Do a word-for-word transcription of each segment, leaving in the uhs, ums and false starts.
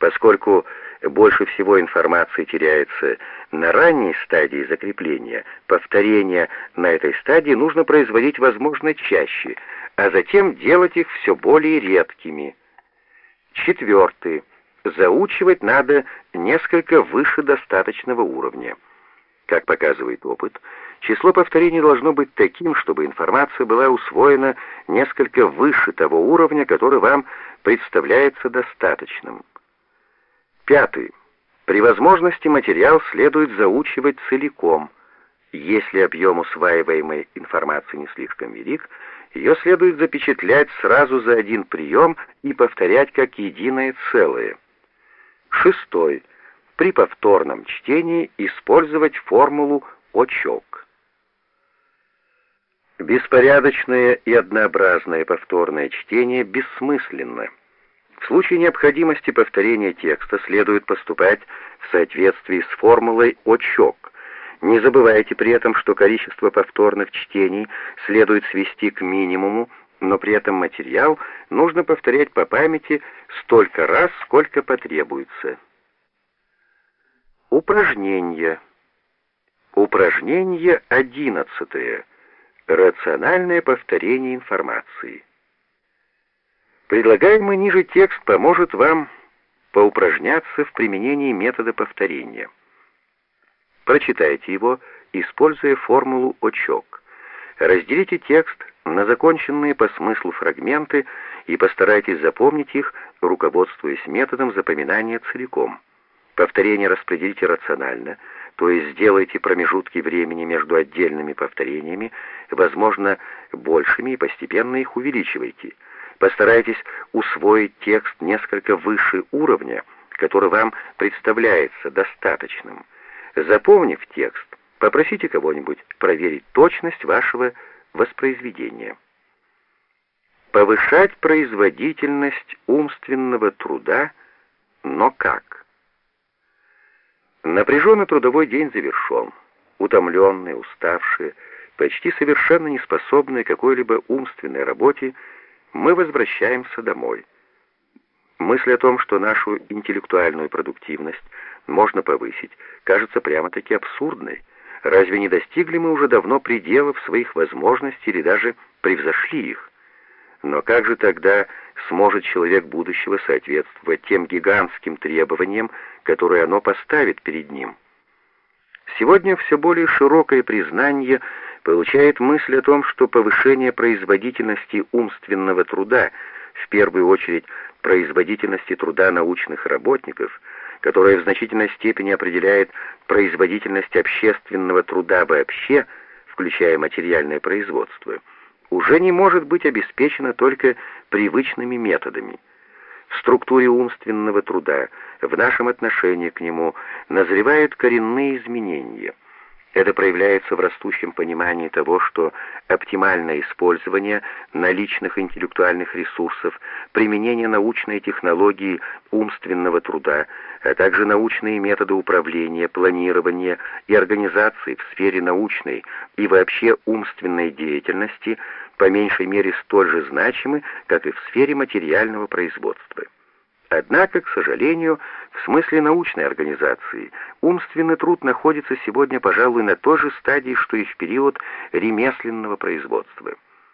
Поскольку больше всего информации теряется на ранней стадии закрепления, повторения на этой стадии нужно производить, возможно, чаще, а затем делать их все более редкими. Четвертый. Заучивать надо несколько выше достаточного уровня. Как показывает опыт, число повторений должно быть таким, чтобы информация была усвоена несколько выше того уровня, который вам представляется достаточным. Пятый. При возможности материал следует заучивать целиком. Если объем усваиваемой информации не слишком велик, ее следует запечатлять сразу за один прием и повторять как единое целое. Шестой. При повторном чтении использовать формулу «очок». Беспорядочное и однообразное повторное чтение бессмысленно. В случае необходимости повторения текста следует поступать в соответствии с формулой «очок». Не забывайте при этом, что количество повторных чтений следует свести к минимуму, но при этом материал нужно повторять по памяти столько раз, сколько потребуется. Упражнение. Упражнение одиннадцатое. Рациональное повторение информации. Предлагаемый ниже текст поможет вам поупражняться в применении метода повторения. Прочитайте его, используя формулу «очок». Разделите текст на законченные по смыслу фрагменты и постарайтесь запомнить их, руководствуясь методом запоминания целиком. Повторение распределите рационально, то есть сделайте промежутки времени между отдельными повторениями, возможно, большими, и постепенно их увеличивайте. Постарайтесь усвоить текст несколько выше уровня, который вам представляется достаточным. Запомнив текст, попросите кого-нибудь проверить точность вашего воспроизведения. Повышать производительность умственного труда, но как? Напряженный трудовой день завершен. Утомленные, уставшие, почти совершенно неспособные к какой-либо умственной работе, мы возвращаемся домой. Мысль о том, что нашу интеллектуальную продуктивность можно повысить, кажется прямо-таки абсурдной. Разве не достигли мы уже давно пределов своих возможностей или даже превзошли их? Но как же тогда сможет человек будущего соответствовать тем гигантским требованиям, которые оно поставит перед ним? Сегодня все более широкое признание получает мысль о том, что повышение производительности умственного труда, в первую очередь производительности труда научных работников, которая в значительной степени определяет производительность общественного труда вообще, включая материальное производство, уже не может быть обеспечена только привычными методами. В структуре умственного труда, в нашем отношении к нему, назревают коренные изменения. Это проявляется в растущем понимании того, что оптимальное использование наличных интеллектуальных ресурсов, применение научной технологии умственного труда, а также научные методы управления, планирования и организации в сфере научной и вообще умственной деятельности по меньшей мере столь же значимы, как и в сфере материального производства. Однако, к сожалению, в смысле научной организации, умственный труд находится сегодня, пожалуй, на той же стадии, что и в период ремесленного производства.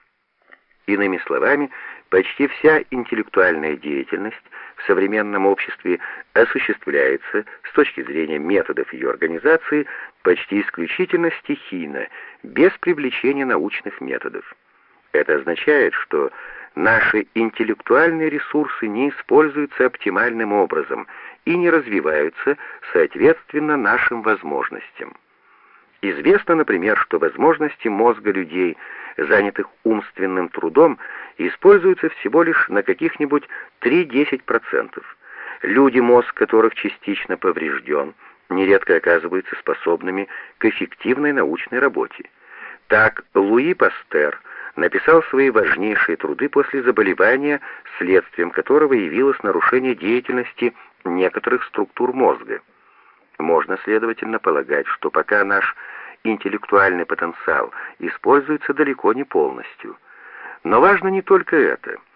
Иными словами, почти вся интеллектуальная деятельность в современном обществе осуществляется, с точки зрения методов ее организации, почти исключительно стихийно, без привлечения научных методов. Это означает, что наши интеллектуальные ресурсы не используются оптимальным образом и не развиваются соответственно нашим возможностям. Известно, например, что возможности мозга людей, занятых умственным трудом, используются всего лишь на каких-нибудь три-десять процентов. Люди, мозг которых частично поврежден, нередко оказываются способными к эффективной научной работе. Так Луи Пастер написал свои важнейшие труды после заболевания, следствием которого явилось нарушение деятельности некоторых структур мозга. Можно, следовательно, полагать, что пока наш интеллектуальный потенциал используется далеко не полностью. Но важно не только это.